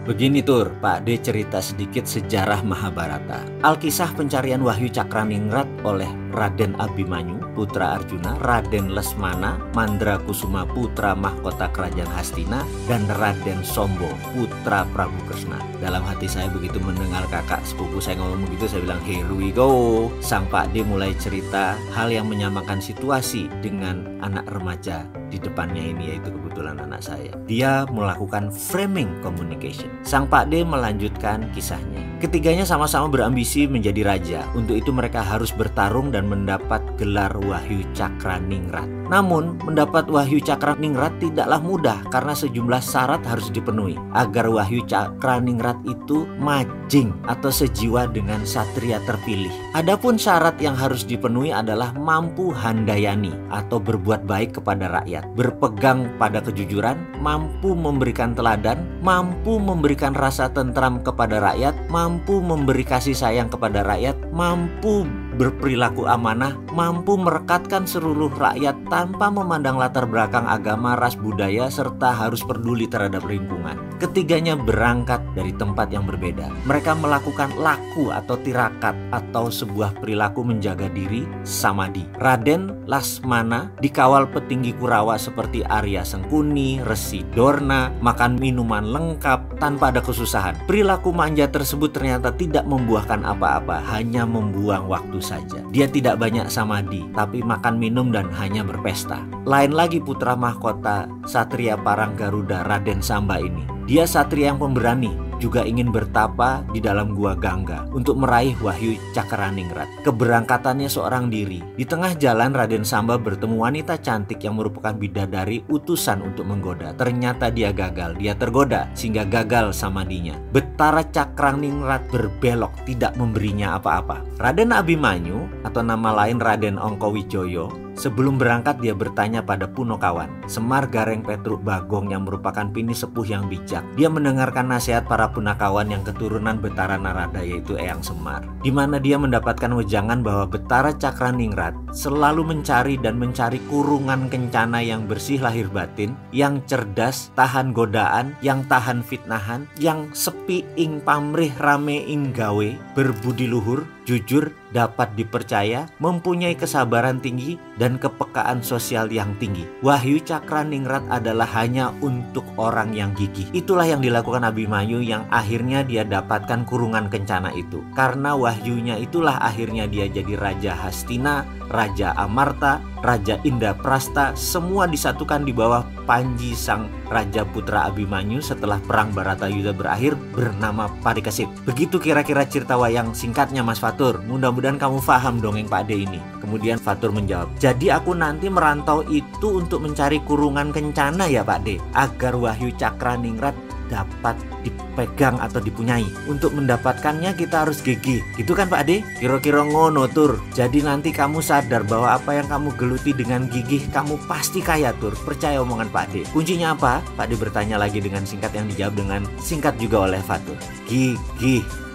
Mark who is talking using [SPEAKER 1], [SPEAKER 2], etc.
[SPEAKER 1] Begini Tur, Pak D cerita sedikit sejarah Mahabharata. Alkisah pencarian Wahyu Cakraningrat oleh Raden Abimanyu, putra Arjuna, Raden Lesmana, Mandrakusuma, putra mahkota kerajaan Hastina, dan Raden Sombo, putra Prabu Kresna. Dalam hati saya begitu mendengar kakak sepupu saya ngomong begitu, saya bilang, here we go. Sang Pak D mulai cerita hal yang menyamakan situasi dengan anak remaja di depannya ini, yaitu kebetulan anak saya. Dia melakukan framing communication. Sang Pak D melanjutkan kisahnya. Ketiganya sama-sama berambisi menjadi raja. Untuk itu mereka harus bertarung dan mendapat gelar Wahyu Cakraningrat. Namun, mendapat Wahyu Cakraningrat tidaklah mudah karena sejumlah syarat harus dipenuhi agar Wahyu Cakraningrat itu majing atau sejiwa dengan satria terpilih. Adapun syarat yang harus dipenuhi adalah mampu handayani atau berbuat baik kepada rakyat, berpegang pada kejujuran, mampu memberikan teladan, mampu memberikan rasa tentram kepada rakyat, mampu memberi kasih sayang kepada rakyat, mampu berperilaku amanah, mampu merekatkan seluruh rakyat tanpa memandang latar belakang agama, ras, budaya, serta harus peduli terhadap lingkungan. Ketiganya berangkat dari tempat yang berbeda. Mereka melakukan laku atau tirakat atau sebuah perilaku menjaga diri, samadhi. Raden Lesmana dikawal petinggi Kurawa seperti Arya Sengkuni, Resi Dorna, makan minuman lengkap tanpa ada kesusahan. Perilaku manja tersebut ternyata tidak membuahkan apa-apa, hanya membuang waktu saja. Dia tidak banyak samadhi, tapi makan minum dan hanya berpesta. Lain lagi putra mahkota Satria Parang Garuda, Raden Samba ini. Dia satria yang pemberani, juga ingin bertapa di dalam gua Gangga untuk meraih Wahyu Cakraningrat. Keberangkatannya seorang diri. Di tengah jalan Raden Samba bertemu wanita cantik yang merupakan bidadari utusan untuk menggoda. Ternyata dia gagal, dia tergoda sehingga gagal samadhinya. Betara Cakraningrat berbelok, tidak memberinya apa-apa. Raden Abimanyu atau nama lain Raden Ongkowijoyo, sebelum berangkat dia bertanya pada Punokawan, Semar Gareng Petruk Bagong yang merupakan pini sepuh yang bijak. Dia mendengarkan nasihat para Punakawan yang keturunan Betara Narada, yaitu Eyang Semar, di mana dia mendapatkan wejangan bahwa Betara Cakraningrat selalu mencari kurungan kencana yang bersih lahir batin, yang cerdas, tahan godaan, yang tahan fitnahan, yang sepi ing pamrih rame ing gawe, berbudi luhur, jujur, dapat dipercaya, mempunyai kesabaran tinggi, dan kepekaan sosial yang tinggi. Wahyu Cakraningrat adalah hanya untuk orang yang gigih. Itulah yang dilakukan Abimanyu, yang akhirnya dia dapatkan kurungan kencana itu. Karena wahyunya itulah akhirnya dia jadi Raja Hastina, Raja Amarta, Raja Indraprasta, semua disatukan di bawah Panji sang Raja Putra Abimanyu setelah perang Baratayuda berakhir bernama Parikesit. Begitu kira-kira cerita wayang singkatnya Mas Fatur. Mudah-mudahan kamu paham dongeng Pak D ini. Kemudian Fatur menjawab, jadi aku nanti merantau itu untuk mencari kurungan kencana ya Pak D, agar Wahyu Cakraningrat dapat dipegang atau dipunyai. Untuk mendapatkannya kita harus gigih, gitu kan Pak D? Kira-kira ngono Tur. Jadi nanti kamu sadar bahwa apa yang kamu geluti dengan gigih, kamu pasti kaya Tur. Percaya omongan Pak D. Kuncinya apa? Pak D bertanya lagi dengan singkat, yang dijawab dengan singkat juga oleh Fatur. Gigih.